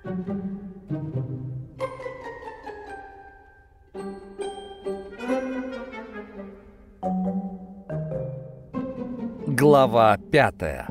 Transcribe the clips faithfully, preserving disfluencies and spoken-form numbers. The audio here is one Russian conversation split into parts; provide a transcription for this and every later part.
Глава пятая.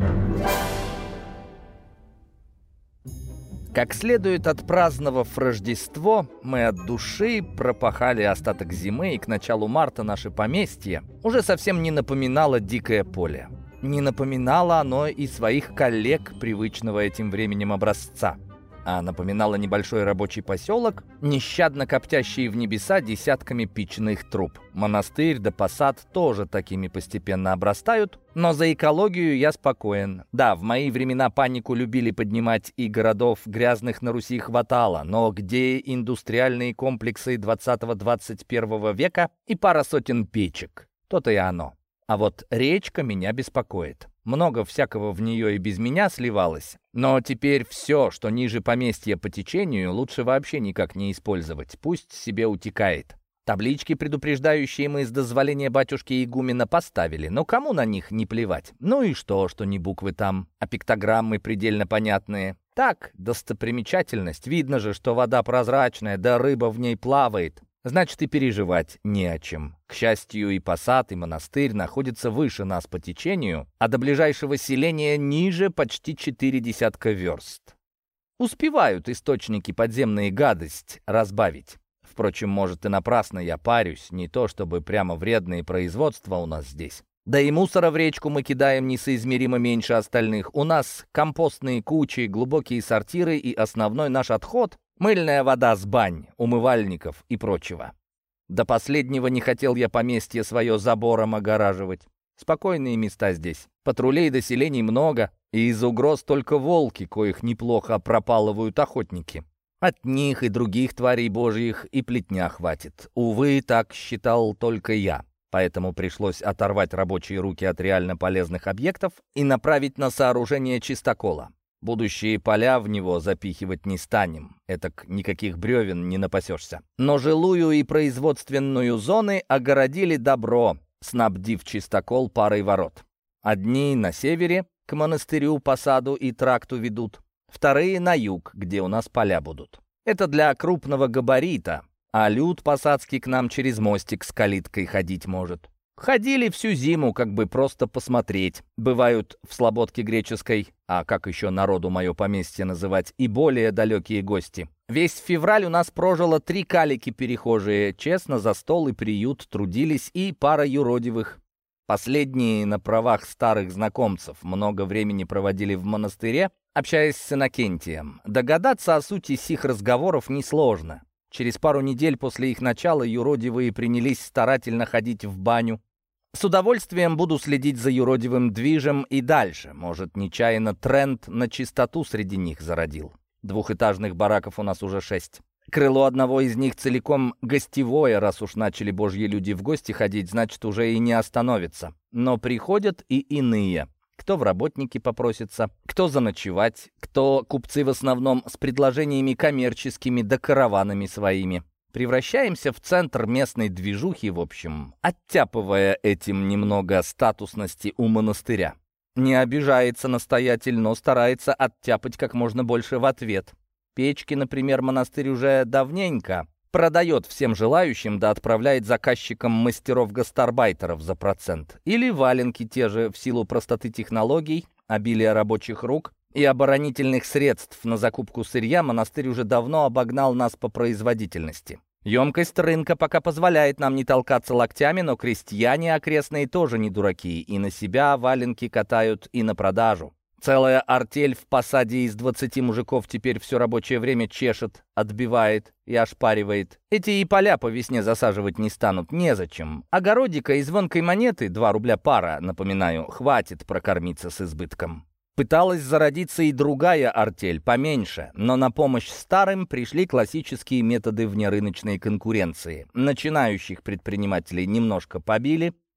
Как следует, отпраздновав Рождество, мы от души пропахали остаток зимы, и к началу марта наше поместье уже совсем не напоминало дикое поле. Не напоминало оно и своих коллег привычного этим временем образца, а напоминало небольшой рабочий поселок, нещадно коптящий в небеса десятками печных труб. Монастырь да посад тоже такими постепенно обрастают, но за экологию я спокоен. Да, в мои времена панику любили поднимать, и городов грязных на Руси хватало, но где индустриальные комплексы двадцатого-двадцать первого века и пара сотен печек? То-то и оно. А вот речка меня беспокоит. Много всякого в нее и без меня сливалось, но теперь все, что ниже поместья по течению, лучше вообще никак не использовать, пусть себе утекает. Таблички, предупреждающие, мы с дозволения батюшки игумена поставили, но кому на них не плевать? Ну и что, что не буквы там, а пиктограммы предельно понятные? Так, достопримечательность, видно же, что вода прозрачная, да рыба в ней плавает. Значит, и переживать не о чем. К счастью, и посад, и монастырь находятся выше нас по течению, а до ближайшего селения ниже почти четыре десятка верст. Успевают источники подземные гадость разбавить. Впрочем, может, и напрасно я парюсь, не то чтобы прямо вредные производства у нас здесь. Да и мусора в речку мы кидаем несоизмеримо меньше остальных. У нас компостные кучи, глубокие сортиры, и основной наш отход — мыльная вода с бань, умывальников и прочего. До последнего не хотел я поместье свое забором огораживать. Спокойные места здесь. Патрулей до селений много, и из угроз только волки, коих неплохо пропалывают охотники. От них и других тварей божьих и плетня хватит. Увы, так считал только я. Поэтому пришлось оторвать рабочие руки от реально полезных объектов и направить на сооружение чистокола. Будущие поля в него запихивать не станем, этак никаких бревен не напасешься. Но жилую и производственную зоны огородили добро, снабдив чистокол парой ворот. Одни на севере, к монастырю, посаду и тракту ведут, вторые на юг, где у нас поля будут. Это для крупного габарита, а люд посадский к нам через мостик с калиткой ходить может. Ходили всю зиму, как бы просто посмотреть. Бывают в Слободке Греческой, а как еще народу мое поместье называть, и более далекие гости. Весь февраль у нас прожило три калики-перехожие, честно за стол и приют трудились, и пара юродивых. Последние на правах старых знакомцев много времени проводили в монастыре, общаясь с Иннокентием. Догадаться о сути сих разговоров несложно. Через пару недель после их начала юродивые принялись старательно ходить в баню. С удовольствием буду следить за юродивым движем и дальше. Может, нечаянно тренд на чистоту среди них зародил. Двухэтажных бараков у нас уже шесть. Крыло одного из них целиком гостевое, раз уж начали божьи люди в гости ходить, значит, уже и не остановится. Но приходят и иные. Кто в работники попросится, кто заночевать, кто купцы в основном с предложениями коммерческими да караванами своими. Превращаемся в центр местной движухи, в общем, оттяпывая этим немного статусности у монастыря. Не обижается настоятель, но старается оттяпать как можно больше в ответ. Печки, например, монастырь уже давненько продает всем желающим, да отправляет заказчикам мастеров-гастарбайтеров за процент. Или валенки те же, в силу простоты технологий, обилия рабочих рук и оборонительных средств на закупку сырья, монастырь уже давно обогнал нас по производительности. Емкость рынка пока позволяет нам не толкаться локтями, но крестьяне окрестные тоже не дураки, и на себя валенки катают, и на продажу. Целая артель в посаде из двадцати мужиков теперь все рабочее время чешет, отбивает и ошпаривает. Эти и поля по весне засаживать не станут, незачем. Огородика и звонкой монеты, два рубля пара, напоминаю, хватит прокормиться с избытком. Пыталась зародиться и другая артель, поменьше, но на помощь старым пришли классические методы внерыночной конкуренции. Начинающих предпринимателей немножко побили,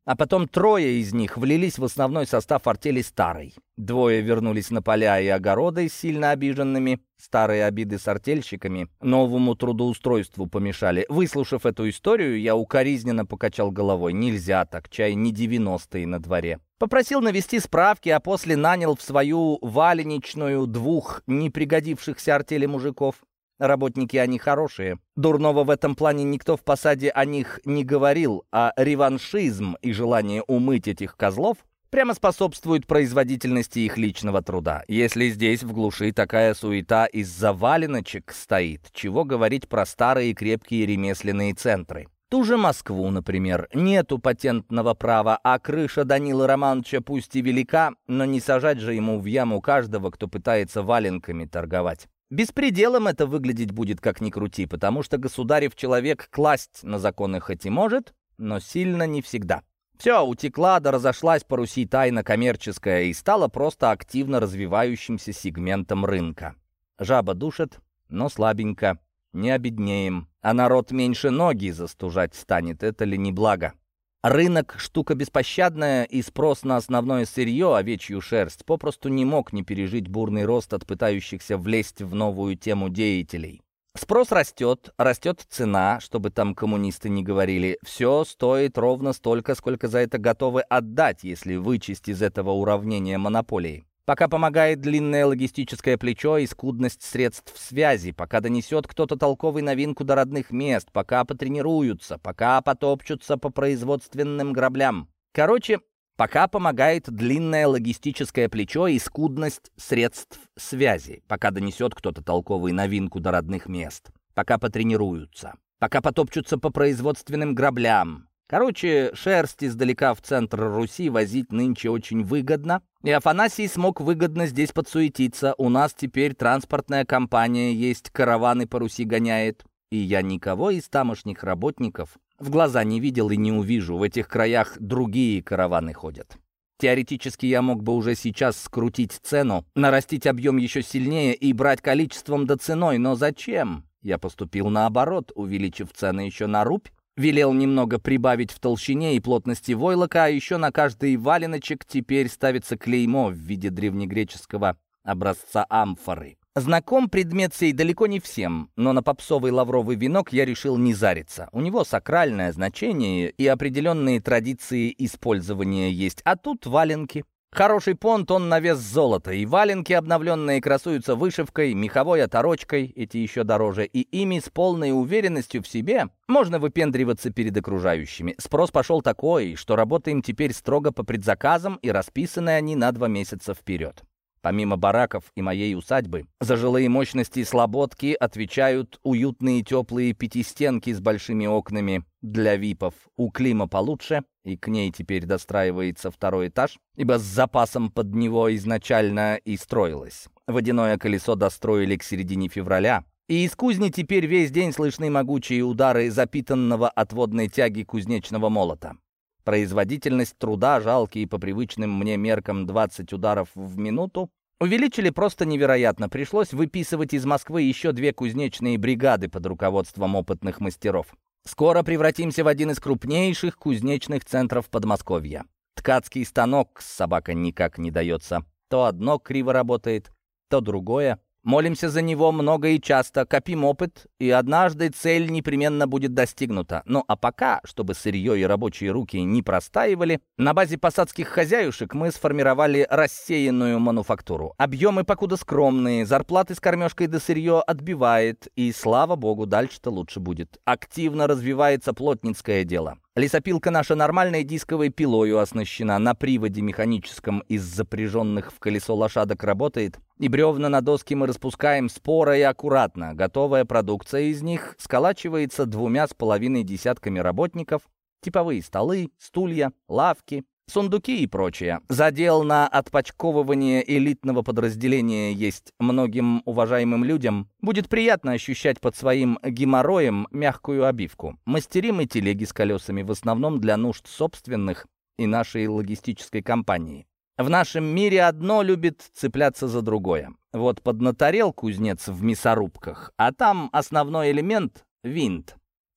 А потом трое из них влились в основной состав артели старой. Двое вернулись на поля и огороды сильно обиженными. Старые обиды с артельщиками новому трудоустройству помешали. Выслушав эту историю, я укоризненно покачал головой. Нельзя так, чай не девяностые на дворе. Попросил навести справки, а после нанял в свою валеничную двух непригодившихся артели мужиков. Работники они хорошие. Дурного в этом плане никто в посаде о них не говорил, а реваншизм и желание умыть этих козлов прямо способствуют производительности их личного труда. Если здесь в глуши такая суета из-за валеночек стоит, чего говорить про старые крепкие ремесленные центры. Ту же Москву, например, нету патентного права, а крыша Данилы Романовича пусть и велика, но не сажать же ему в яму каждого, кто пытается валенками торговать. Беспределом это выглядеть будет как ни крути, потому что государев человек класть на законы хоть и может, но сильно не всегда. Все, утекла да разошлась по Руси тайна коммерческая и стала просто активно развивающимся сегментом рынка. Жаба душит, но слабенько, не обеднеем, а народ меньше ноги застужать станет, это ли не благо? Рынок — штука беспощадная, и спрос на основное сырье, овечью шерсть, попросту не мог не пережить бурный рост от пытающихся влезть в новую тему деятелей. Спрос растет, растет цена, чтобы там коммунисты не говорили. Все стоит ровно столько, сколько за это готовы отдать, если вычесть из этого уравнения монополии. Пока помогает длинное логистическое плечо и скудность средств связи, пока донесет кто-то толковый новинку до родных мест, пока потренируются, пока потопчутся по производственным граблям. Короче, пока помогает длинное логистическое плечо и скудность средств связи, пока донесет кто-то толковый новинку до родных мест, пока потренируются, пока потопчутся по производственным граблям. Короче, шерсть издалека в центр Руси возить нынче очень выгодно, и Афанасий смог выгодно здесь подсуетиться. У нас теперь транспортная компания есть, караваны по Руси гоняет, и я никого из тамошних работников в глаза не видел и не увижу. В этих краях другие караваны ходят. Теоретически я мог бы уже сейчас скрутить цену, нарастить объем еще сильнее и брать количеством да ценой, но зачем? Я поступил наоборот, увеличив цены еще на рубь. Велел немного прибавить в толщине и плотности войлока, а еще на каждый валеночек теперь ставится клеймо в виде древнегреческого образца амфоры. Знаком предмет сей далеко не всем, но на попсовый лавровый венок я решил не зариться. У него сакральное значение и определенные традиции использования есть, а тут валенки. Хороший понт, он на вес золота, и валенки обновленные красуются вышивкой, меховой оторочкой, эти еще дороже, и ими с полной уверенностью в себе можно выпендриваться перед окружающими. Спрос пошел такой, что работаем теперь строго по предзаказам, и расписаны они на два месяца вперед. Помимо бараков и моей усадьбы, за жилые мощности слободки отвечают уютные теплые пятистенки с большими окнами для випов. У Клима получше, и к ней теперь достраивается второй этаж, ибо с запасом под него изначально и строилось. Водяное колесо достроили к середине февраля, и из кузни теперь весь день слышны могучие удары запитанного от водной тяги кузнечного молота. Производительность труда, жалкие по привычным мне меркам двадцать ударов в минуту, увеличили просто невероятно. Пришлось выписывать из Москвы еще две кузнечные бригады под руководством опытных мастеров. Скоро превратимся в один из крупнейших кузнечных центров Подмосковья. Ткацкий станок с собакой никак не дается. То одно криво работает, то другое. Молимся за него много и часто, копим опыт, и однажды цель непременно будет достигнута. Ну а пока, чтобы сырье и рабочие руки не простаивали, на базе посадских хозяюшек мы сформировали рассеянную мануфактуру. Объемы покуда скромные, зарплаты с кормежкой да сырье отбивает, и, слава богу, дальше-то лучше будет. Активно развивается плотницкое дело. Лесопилка наша нормальной дисковой пилою оснащена, на приводе механическом из запряженных в колесо лошадок работает, и бревна на доски мы распускаем споро и аккуратно. Готовая продукция из них сколачивается двумя с половиной десятками работников, типовые столы, стулья, лавки, сундуки и прочее. Задел на отпочковывание элитного подразделения есть многим уважаемым людям. Будет приятно ощущать под своим геморроем мягкую обивку. Мастерим и телеги с колесами в основном для нужд собственных и нашей логистической компании. В нашем мире одно любит цепляться за другое. Вот поднаторел кузнец в мясорубках, а там основной элемент — винт.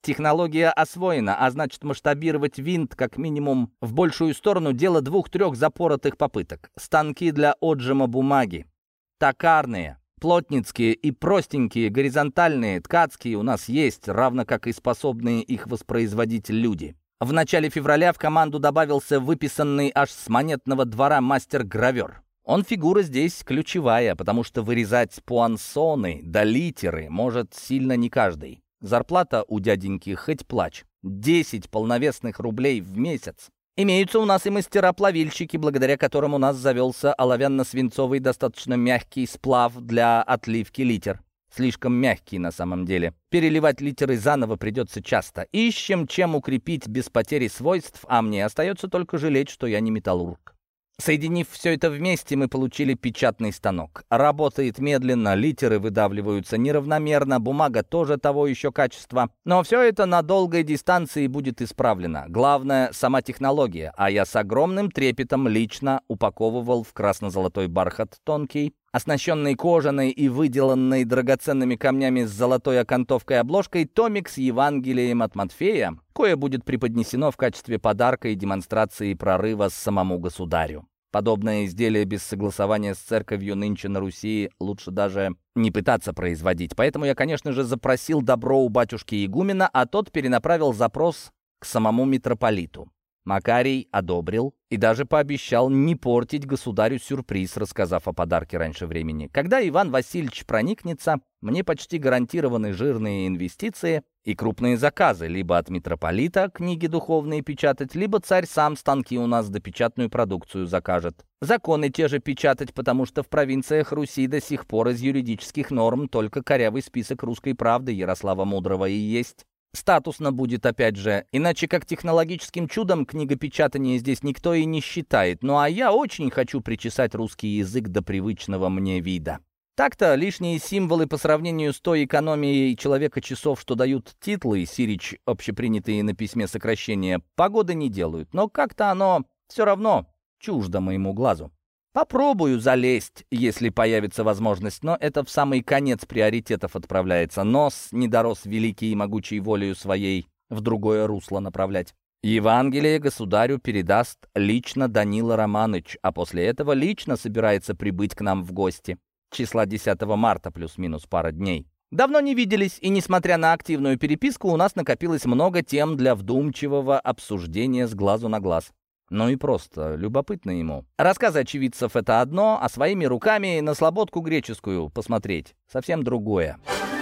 Технология освоена, а значит масштабировать винт как минимум в большую сторону — дело двух-трех запоротых попыток. Станки для отжима бумаги, токарные, плотницкие и простенькие, горизонтальные, ткацкие у нас есть, равно как и способные их воспроизводить люди. В начале февраля в команду добавился выписанный аж с монетного двора мастер-гравер. Он фигура здесь ключевая, потому что вырезать пуансоны да литеры может сильно не каждый. Зарплата у дяденьки хоть плачь. десять полновесных рублей в месяц. Имеются у нас и мастера-плавильщики, благодаря которым у нас завелся оловянно-свинцовый достаточно мягкий сплав для отливки литер. Слишком мягкий на самом деле. Переливать литеры заново придется часто. Ищем, чем укрепить без потери свойств, а мне остается только жалеть, что я не металлург. Соединив все это вместе, мы получили печатный станок. Работает медленно, литеры выдавливаются неравномерно, бумага тоже того еще качества. Но все это на долгой дистанции будет исправлено. Главное — сама технология, а я с огромным трепетом лично упаковывал в красно-золотой бархат тонкий, оснащенный кожаной и выделанной драгоценными камнями с золотой окантовкой обложкой, томик с Евангелием от Матфея, кое будет преподнесено в качестве подарка и демонстрации прорыва самому государю. Подобное изделие без согласования с церковью нынче на Руси лучше даже не пытаться производить. Поэтому я, конечно же, запросил добро у батюшки игумена, а тот перенаправил запрос к самому митрополиту. Макарий одобрил и даже пообещал не портить государю сюрприз, рассказав о подарке раньше времени. Когда Иван Васильевич проникнется, мне почти гарантированы жирные инвестиции и крупные заказы, либо от митрополита книги духовные печатать, либо царь сам станки у нас допечатную продукцию закажет. Законы те же печатать, потому что в провинциях Руси до сих пор из юридических норм только корявый список «Русской правды» Ярослава Мудрого и есть. Статусно будет опять же, иначе как технологическим чудом книгопечатание здесь никто и не считает. Ну а я очень хочу причесать русский язык до привычного мне вида. Так-то лишние символы по сравнению с той экономией человека-часов, что дают титлы, сирич общепринятые на письме сокращения, погоды не делают. Но как-то оно все равно чуждо моему глазу. Попробую залезть, если появится возможность, но это в самый конец приоритетов отправляется. Нос не дорос великий и могучей волею своей в другое русло направлять. Евангелие государю передаст лично Данила Романыч, а после этого лично собирается прибыть к нам в гости. Числа десятого марта плюс-минус пара дней. Давно не виделись, и несмотря на активную переписку, у нас накопилось много тем для вдумчивого обсуждения с глазу на глаз. Ну и просто любопытно ему. Рассказы очевидцев — это одно, а своими руками на слободку греческую посмотреть — совсем другое.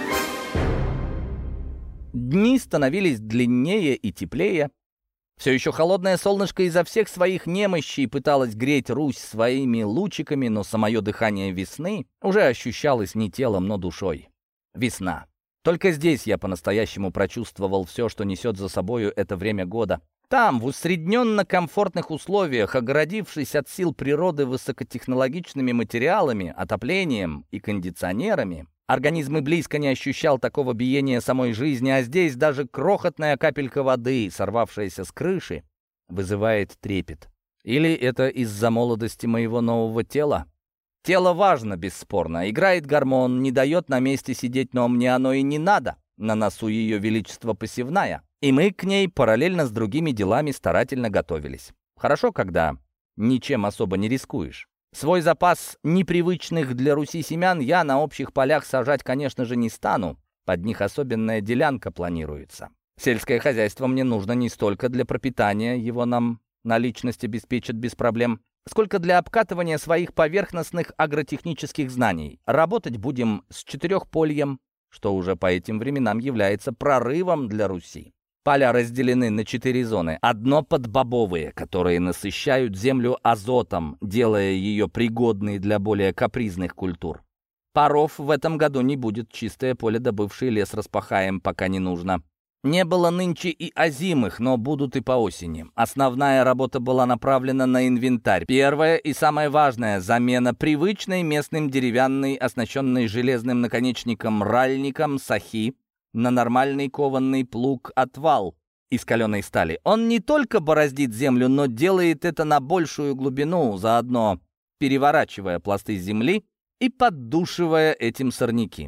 Дни становились длиннее и теплее. Все еще холодное солнышко изо всех своих немощей пыталось греть Русь своими лучиками, но самое дыхание весны уже ощущалось не телом, но душой. Весна. Только здесь я по-настоящему прочувствовал все, что несет за собою это время года. Там, в усредненно-комфортных условиях, огородившись от сил природы высокотехнологичными материалами, отоплением и кондиционерами, организм и близко не ощущал такого биения самой жизни, а здесь даже крохотная капелька воды, сорвавшаяся с крыши, вызывает трепет. Или это из-за молодости моего нового тела? Тело важно, бесспорно, играет гормон, не дает на месте сидеть, но мне оно и не надо. На носу ее величество посевная. И мы к ней параллельно с другими делами старательно готовились. Хорошо, когда ничем особо не рискуешь. Свой запас непривычных для Руси семян я на общих полях сажать, конечно же, не стану. Под них особенная делянка планируется. Сельское хозяйство мне нужно не столько для пропитания, его нам наличность обеспечит без проблем, сколько для обкатывания своих поверхностных агротехнических знаний. Работать будем с четырехпольем, что уже по этим временам является прорывом для Руси. Поля разделены на четыре зоны. Одно под бобовые, которые насыщают землю азотом, делая ее пригодной для более капризных культур. Паров в этом году не будет, чистое поле да бывший лес распахаем, пока не нужно. Не было нынче и озимых, но будут и по осени. Основная работа была направлена на инвентарь. Первое и самое важное — замена привычной местным деревянной, оснащенной железным наконечником ральником сахи, на нормальный кованный плуг-отвал из каленой стали. Он не только бороздит землю, но делает это на большую глубину, заодно переворачивая пласты земли и поддушивая этим сорняки.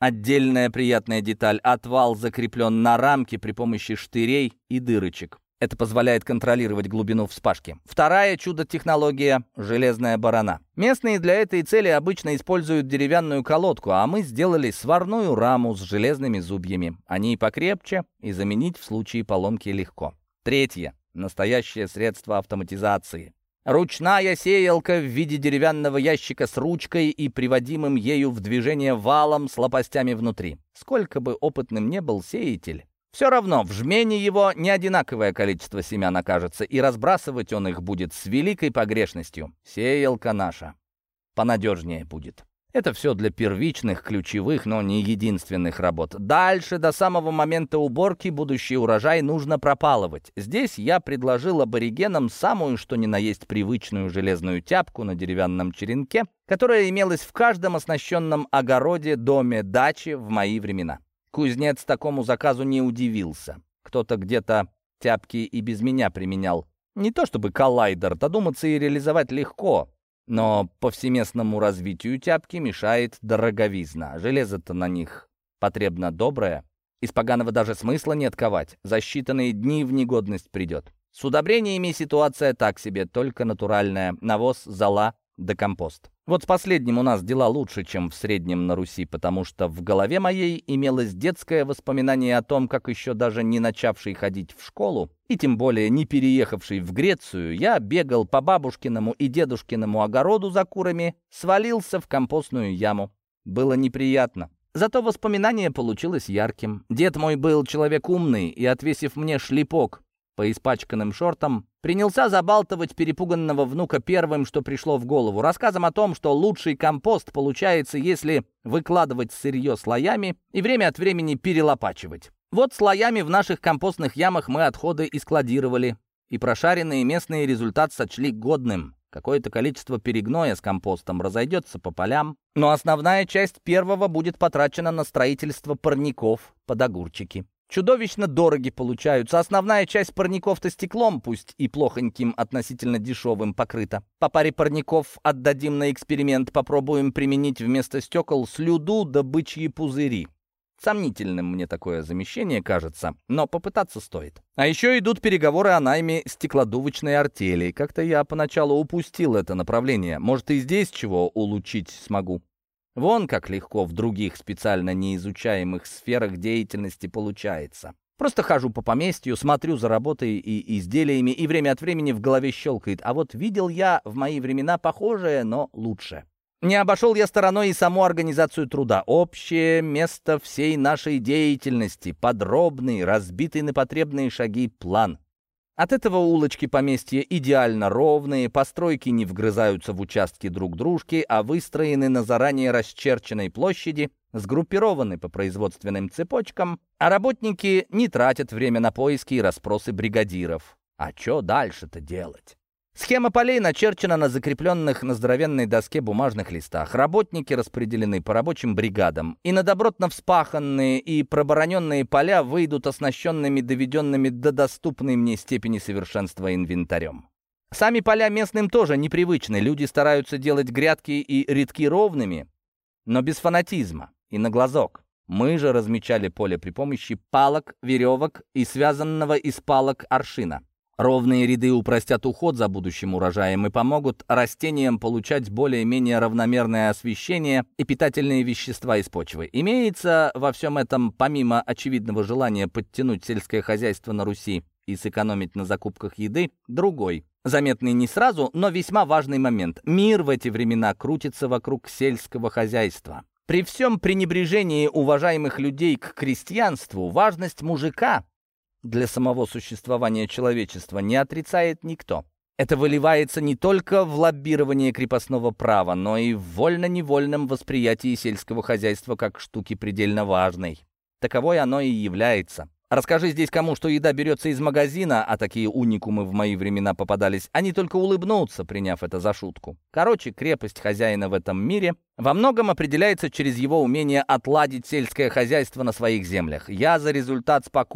Отдельная приятная деталь — отвал закреплен на рамке при помощи штырей и дырочек. Это позволяет контролировать глубину вспашки. Вторая чудо-технология — железная барана. Местные для этой цели обычно используют деревянную колодку, а мы сделали сварную раму с железными зубьями. Они покрепче, и заменить в случае поломки легко. Третье — настоящее средство автоматизации. Ручная сеялка в виде деревянного ящика с ручкой и приводимым ею в движение валом с лопастями внутри. Сколько бы опытным ни был сеятель, все равно в жмене его не одинаковое количество семян окажется, и разбрасывать он их будет с великой погрешностью. Сеялка наша понадежнее будет. Это все для первичных, ключевых, но не единственных работ. Дальше, до самого момента уборки, будущий урожай нужно пропалывать. Здесь я предложил аборигенам самую, что ни на есть, привычную железную тяпку на деревянном черенке, которая имелась в каждом оснащенном огороде, доме, даче в мои времена. Кузнец такому заказу не удивился. Кто-то где-то тяпки и без меня применял. Не то чтобы коллайдер, додуматься и реализовать легко, но повсеместному развитию тяпки мешает дороговизна. Железо-то на них потребно доброе. Из поганого даже смысла нет ковать. За считанные дни в негодность придет. С удобрениями ситуация так себе, только натуральная. Навоз, зола да компост. Вот с последним у нас дела лучше, чем в среднем на Руси, потому что в голове моей имелось детское воспоминание о том, как еще даже не начавший ходить в школу, и тем более не переехавший в Грецию, я бегал по бабушкиному и дедушкиному огороду за курами, свалился в компостную яму. Было неприятно. Зато воспоминание получилось ярким. Дед мой был человек умный, и, отвесив мне шлепок по испачканным шортам, принялся забалтывать перепуганного внука первым, что пришло в голову, рассказом о том, что лучший компост получается, если выкладывать сырье слоями и время от времени перелопачивать. Вот слоями в наших компостных ямах мы отходы и складировали, и прошаренные местные результат сочли годным. Какое-то количество перегноя с компостом разойдется по полям, но основная часть первого будет потрачена на строительство парников под огурчики. Чудовищно дороги получаются. Основная часть парников-то стеклом, пусть и плохоньким, относительно дешевым, покрыта. По паре парников отдадим на эксперимент, попробуем применить вместо стекол слюду да бычьи пузыри. Сомнительным мне такое замещение кажется, но попытаться стоит. А еще идут переговоры о найме стеклодувочной артели. Как-то я поначалу упустил это направление. Может, и здесь чего улучшить смогу. Вон как легко в других специально неизучаемых сферах деятельности получается. Просто хожу по поместью, смотрю за работой и изделиями, и время от времени в голове щелкает. А вот видел я в мои времена похожее, но лучше. Не обошел я стороной и саму организацию труда. Общее место всей нашей деятельности, подробный, разбитый на потребные шаги план. От этого улочки поместья идеально ровные, постройки не вгрызаются в участки друг дружки, а выстроены на заранее расчерченной площади, сгруппированы по производственным цепочкам, а работники не тратят время на поиски и расспросы бригадиров. А что дальше-то делать? Схема полей начерчена на закрепленных на здоровенной доске бумажных листах. Работники распределены по рабочим бригадам. И на добротно вспаханные и пробороненные поля выйдут оснащенными, доведенными до доступной мне степени совершенства инвентарем. Сами поля местным тоже непривычны. Люди стараются делать грядки и рядки ровными, но без фанатизма и на глазок. Мы же размечали поле при помощи палок, веревок и связанного из палок аршина. Ровные ряды упростят уход за будущим урожаем и помогут растениям получать более-менее равномерное освещение и питательные вещества из почвы. Имеется во всем этом, помимо очевидного желания подтянуть сельское хозяйство на Руси и сэкономить на закупках еды, другой, заметный не сразу, но весьма важный момент. Мир в эти времена крутится вокруг сельского хозяйства. При всем пренебрежении уважаемых людей к крестьянству, важность мужика для самого существования человечества не отрицает никто. Это выливается не только в лоббирование крепостного права, но и в вольно-невольном восприятии сельского хозяйства как штуки предельно важной. Таковой оно и является. Расскажи здесь кому, что еда берется из магазина, а такие уникумы в мои времена попадались, они только улыбнутся, приняв это за шутку. Короче, крепость хозяина в этом мире во многом определяется через его умение отладить сельское хозяйство на своих землях. Я за результат спокоен.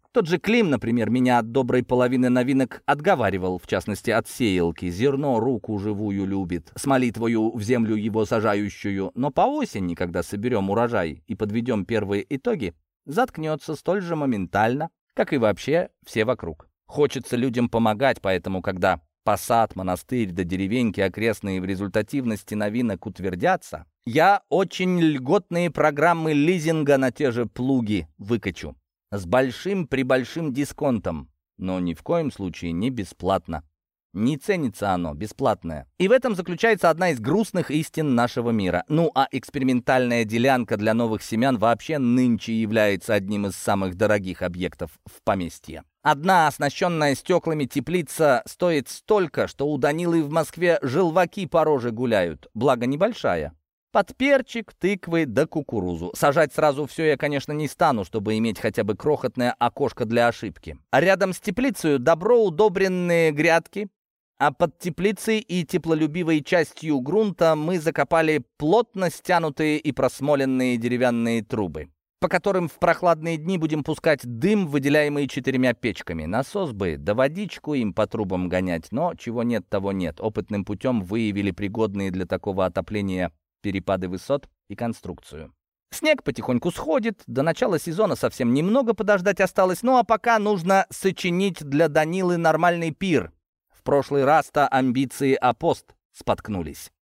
Тот же Клим, например, меня от доброй половины новинок отговаривал, в частности, от сеялки. Зерно руку живую любит, с молитвою в землю его сажающую. Но по осени, когда соберем урожай и подведем первые итоги, заткнется столь же моментально, как и вообще все вокруг. Хочется людям помогать, поэтому, когда посад, монастырь да деревеньки окрестные в результативности новинок утвердятся, я очень льготные программы лизинга на те же плуги выкачу. С большим-пребольшим дисконтом, но ни в коем случае не бесплатно. Не ценится оно, бесплатное. И в этом заключается одна из грустных истин нашего мира. Ну а экспериментальная делянка для новых семян вообще нынче является одним из самых дорогих объектов в поместье. Одна оснащенная стеклами теплица стоит столько, что у Данилы в Москве желваки по роже гуляют, благо небольшая. Под перчик, тыквы да кукурузу. Сажать сразу все я, конечно, не стану, чтобы иметь хотя бы крохотное окошко для ошибки. А рядом с теплицей добро удобренные грядки, а под теплицей и теплолюбивой частью грунта мы закопали плотно стянутые и просмоленные деревянные трубы, по которым в прохладные дни будем пускать дым, выделяемый четырьмя печками. Насос бы, да водичку им по трубам гонять, но чего нет, того нет. Опытным путем выявили пригодные для такого отопления перепады высот и конструкцию. Снег потихоньку сходит, до начала сезона совсем немного подождать осталось, ну а пока нужно сочинить для Данилы нормальный пир. В прошлый раз-то амбиции о пост споткнулись.